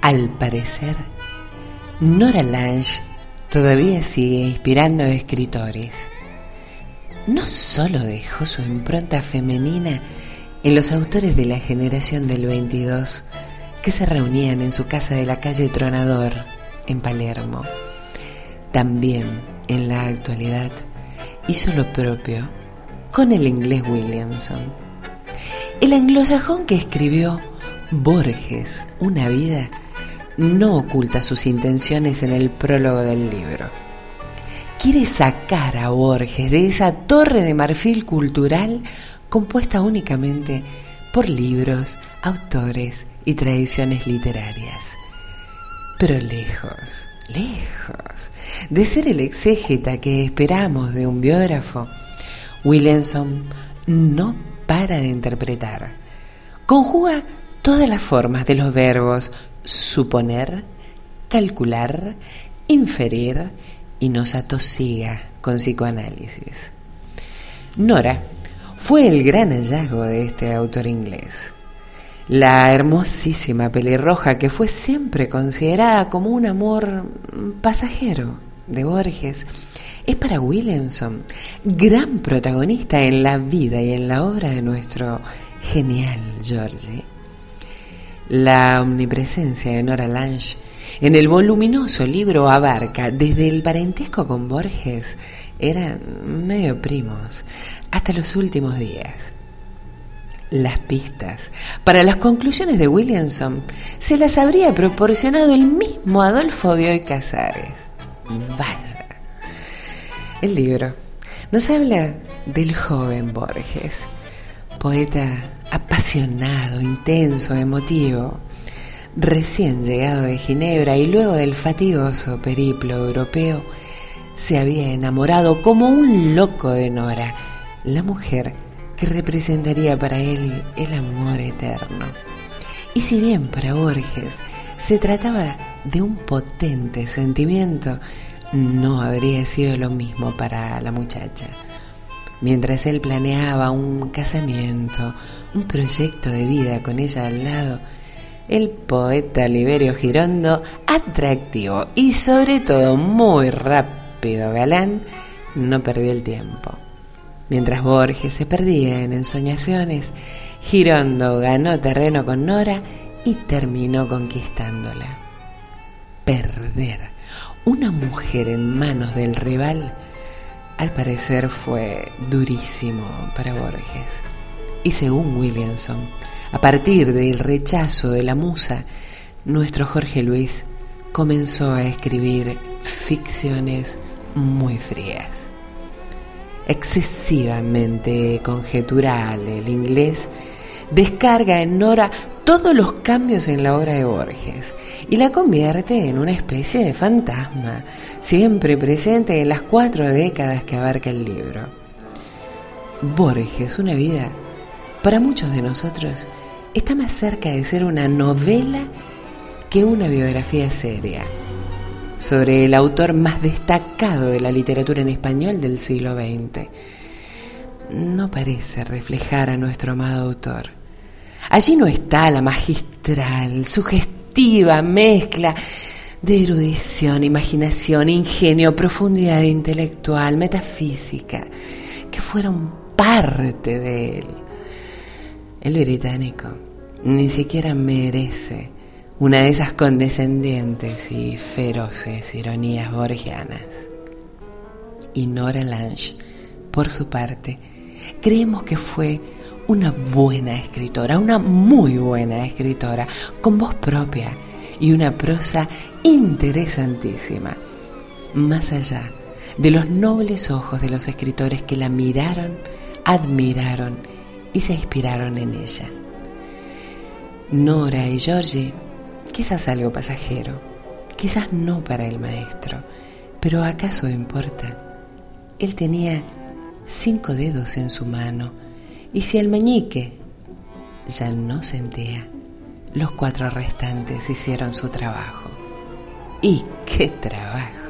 Al parecer, Nora Lange todavía sigue inspirando a escritores. No solo dejó su impronta femenina en los autores de la generación del 22 que se reunían en su casa de la calle Tronador, en Palermo. También, en la actualidad, hizo lo propio con el inglés Williamson. El anglosajón que escribió Borges, una vida, no oculta sus intenciones en el prólogo del libro. Quiere sacar a Borges de esa torre de marfil cultural compuesta únicamente por libros, autores y tradiciones literarias. Pero lejos de ser el exégeta que esperamos de un biógrafo, Williamson no para de interpretar. Conjuga todas las formas de los verbos suponer, calcular, inferir y nos atosiga con psicoanálisis. Nora fue el gran hallazgo de este autor inglés. La hermosísima pelirroja que fue siempre considerada como un amor pasajero de Borges es para Williamson gran protagonista en la vida y en la obra de nuestro genial Georgie. La omnipresencia de Nora Lange en el voluminoso libro abarca desde el parentesco con Borges, eran medio primos, hasta los últimos días. Las pistas para las conclusiones de Williamson se las habría proporcionado el mismo Adolfo Bioy Casares. Vaya. El libro nos habla del joven Borges, poeta apasionado, intenso, emotivo, recién llegado de Ginebra y luego del fatigoso periplo europeo, se había enamorado como un loco de Nora, la mujer que representaría para él el amor eterno. Y si bien para Borges se trataba de un potente sentimiento, no habría sido lo mismo para la muchacha. Mientras él planeaba un casamiento, un proyecto de vida con ella al lado, el poeta Liberio Girondo, atractivo y sobre todo muy rápido galán, no perdió el tiempo. Mientras Borges se perdía en ensoñaciones, Girondo ganó terreno con Nora y terminó conquistándola. Perder una mujer en manos del rival, al parecer fue durísimo para Borges. Y según Williamson, a partir del rechazo de la musa, nuestro Jorge Luis comenzó a escribir ficciones muy frías. Excesivamente conjetural, el inglés descarga en Nora todos los cambios en la obra de Borges y la convierte en una especie de fantasma, siempre presente en las 4 décadas que abarca el libro. Borges, una vida, para muchos de nosotros, está más cerca de ser una novela que una biografía seria sobre el autor más destacado de la literatura en español del siglo XX. No parece reflejar a nuestro amado autor. Allí no está la magistral, sugestiva mezcla de erudición, imaginación, ingenio, profundidad intelectual, metafísica, que fueron parte de él. El británico ni siquiera merece una de esas condescendientes y feroces ironías borgianas. Y Nora Lange, por su parte, creemos que fue una buena escritora, una muy buena escritora, con voz propia y una prosa interesantísima, más allá de los nobles ojos de los escritores que la miraron, admiraron y se inspiraron en ella. Nora y Georgie, quizás algo pasajero, quizás no para el maestro, pero ¿acaso importa? Él tenía 5 dedos en su mano, y si el meñique ya no sentía, los 4 restantes hicieron su trabajo. ¡Y qué trabajo!